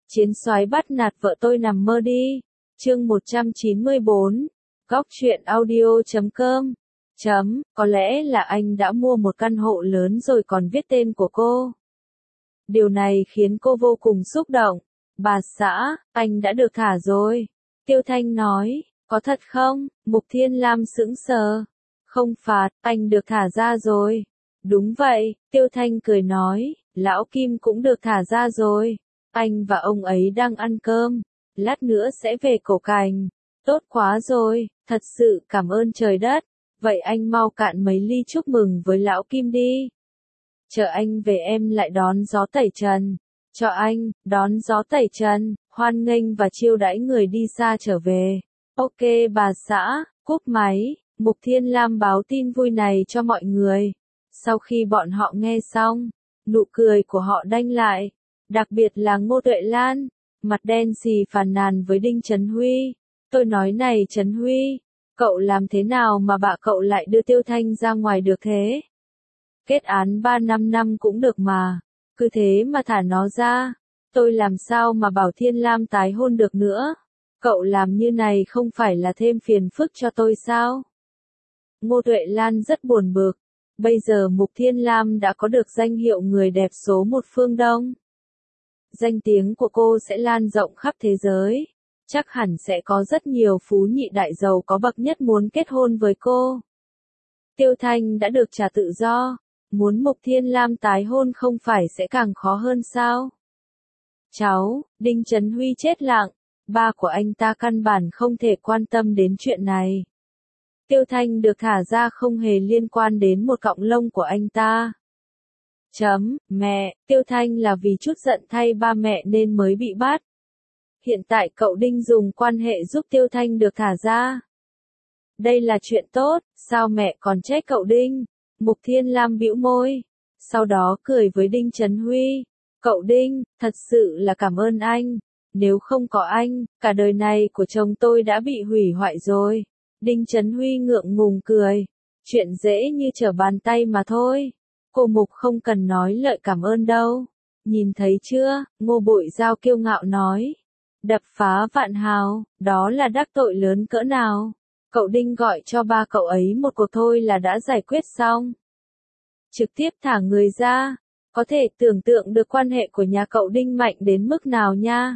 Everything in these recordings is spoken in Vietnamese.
Chiến soái bắt nạt vợ tôi nằm mơ đi. Chương 194. Góc truyện audio.com. Có lẽ là anh đã mua một căn hộ lớn rồi còn viết tên của cô. Điều này khiến cô vô cùng xúc động. Bà xã, anh đã được thả rồi. Tiêu Thanh nói, có thật không? Mục Thiên Lam sững sờ. Không phạt, anh được thả ra rồi. Đúng vậy, Tiêu Thanh cười nói, lão Kim cũng được thả ra rồi. Anh và ông ấy đang ăn cơm, lát nữa sẽ về Cổ Cảnh. Tốt quá rồi, thật sự cảm ơn trời đất. Vậy anh mau cạn mấy ly chúc mừng với lão Kim đi. Chờ anh về em lại đón gió tẩy trần. Cho anh, đón gió tẩy trần, hoan nghênh và chiêu đãi người đi xa trở về. Ok bà xã, cúp máy, Mục Thiên Lam báo tin vui này cho mọi người. Sau khi bọn họ nghe xong, nụ cười của họ đanh lại. Đặc biệt là Ngô Tuệ Lan, mặt đen xì phàn nàn với Đinh Trấn Huy. Tôi nói này Trấn Huy, cậu làm thế nào mà bà cậu lại đưa Tiêu Thanh ra ngoài được thế? Kết án 3-5 năm cũng được mà, cứ thế mà thả nó ra. Tôi làm sao mà bảo Thiên Lam tái hôn được nữa? Cậu làm như này không phải là thêm phiền phức cho tôi sao? Ngô Tuệ Lan rất buồn bực. Bây giờ Mục Thiên Lam đã có được danh hiệu người đẹp số 1 phương Đông. Danh tiếng của cô sẽ lan rộng khắp thế giới. Chắc hẳn sẽ có rất nhiều phú nhị đại giàu có bậc nhất muốn kết hôn với cô. Tiêu Thanh đã được trả tự do. Muốn Mục Thiên Lam tái hôn không phải sẽ càng khó hơn sao? Cháu, Đinh Trấn Huy chết lặng. Ba của anh ta căn bản không thể quan tâm đến chuyện này. Tiêu Thanh được thả ra không hề liên quan đến một cọng lông của anh ta. Mẹ, Tiêu Thanh là vì chút giận thay ba mẹ nên mới bị bắt. Hiện tại cậu Đinh dùng quan hệ giúp Tiêu Thanh được thả ra. Đây là chuyện tốt, sao mẹ còn trách cậu Đinh? Mục Thiên Lam bĩu môi. Sau đó cười với Đinh Trấn Huy. Cậu Đinh, thật sự là cảm ơn anh. Nếu không có anh, cả đời này của chồng tôi đã bị hủy hoại rồi. Đinh Trấn Huy ngượng ngùng cười. Chuyện dễ như trở bàn tay mà thôi. Cô Mục không cần nói lời cảm ơn đâu. Nhìn thấy chưa, Ngô Bội Giao kiêu ngạo nói. Đập phá Vạn Hào, đó là đắc tội lớn cỡ nào. Cậu Đinh gọi cho ba cậu ấy một cuộc thôi là đã giải quyết xong. Trực tiếp thả người ra. Có thể tưởng tượng được quan hệ của nhà cậu Đinh mạnh đến mức nào nha.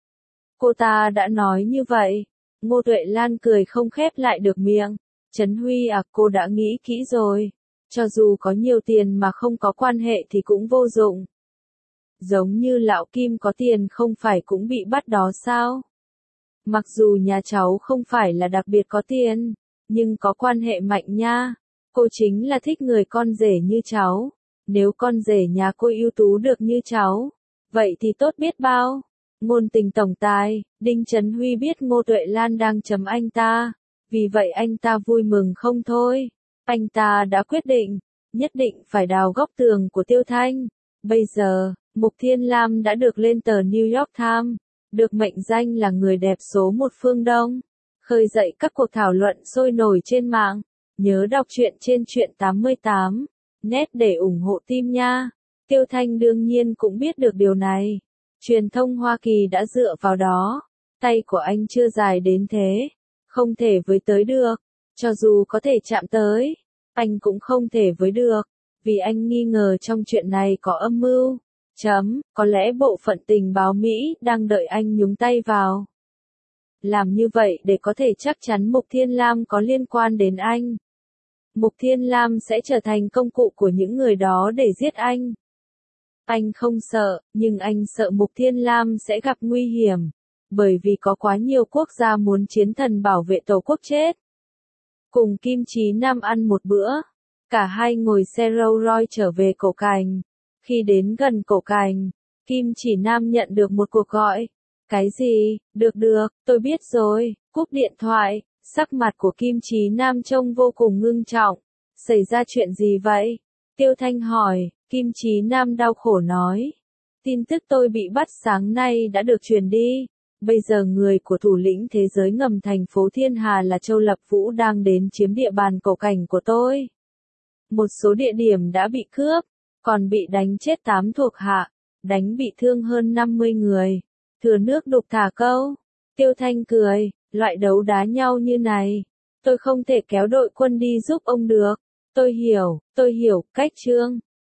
Cô ta đã nói như vậy. Ngô Tuệ Lan cười không khép lại được miệng. Trấn Huy à, cô đã nghĩ kỹ rồi. Cho dù có nhiều tiền mà không có quan hệ thì cũng vô dụng. Giống như lão Kim có tiền không phải cũng bị bắt đó sao? Mặc dù nhà cháu không phải là đặc biệt có tiền, nhưng có quan hệ mạnh nha. Cô chính là thích người con rể như cháu. Nếu con rể nhà cô ưu tú được như cháu, vậy thì tốt biết bao. Ngôn tình tổng tài, Đinh Trấn Huy biết Ngô Tuệ Lan đang chấm anh ta. Vì vậy anh ta vui mừng không thôi. Anh ta đã quyết định, nhất định phải đào góc tường của Tiêu Thanh. Bây giờ, Mục Thiên Lam đã được lên tờ New York Times, được mệnh danh là người đẹp số 1 phương Đông, khơi dậy các cuộc thảo luận sôi nổi trên mạng. Nhớ đọc truyện trên Truyện 88 net để ủng hộ team nha. Tiêu Thanh đương nhiên cũng biết được điều này. Truyền thông Hoa Kỳ đã dựa vào đó. Tay của anh chưa dài đến thế, không thể với tới được. Cho dù có thể chạm tới, anh cũng không thể với được, vì anh nghi ngờ trong chuyện này có âm mưu. Có lẽ bộ phận tình báo Mỹ đang đợi anh nhúng tay vào. Làm như vậy để có thể chắc chắn Mục Thiên Lam có liên quan đến anh. Mục Thiên Lam sẽ trở thành công cụ của những người đó để giết anh. Anh không sợ, nhưng anh sợ Mục Thiên Lam sẽ gặp nguy hiểm. Bởi vì có quá nhiều quốc gia muốn chiến thần bảo vệ tổ quốc chết. Cùng Kim Chí Nam ăn một bữa. Cả hai ngồi xe Rolls Royce trở về Cổ Cảnh. Khi đến gần Cổ Cảnh, Kim Chỉ Nam nhận được một cuộc gọi. Cái gì? Được, tôi biết rồi. Cúp điện thoại, sắc mặt của Kim Chí Nam trông vô cùng ngưng trọng. Xảy ra chuyện gì vậy? Tiêu Thanh hỏi. Kim Chí Nam đau khổ nói. Tin tức tôi bị bắt sáng nay đã được truyền đi. Bây giờ người của thủ lĩnh thế giới ngầm thành phố Thiên Hà là Châu Lập Vũ đang đến chiếm địa bàn Cổ Cảnh của tôi. Một số địa điểm đã bị cướp, còn bị đánh chết 8 thuộc hạ, đánh bị thương hơn 50 người. Thừa nước đục thả câu. Tiêu Thanh cười, loại đấu đá nhau như này, tôi không thể kéo đội quân đi giúp ông được. Tôi hiểu, cách Trương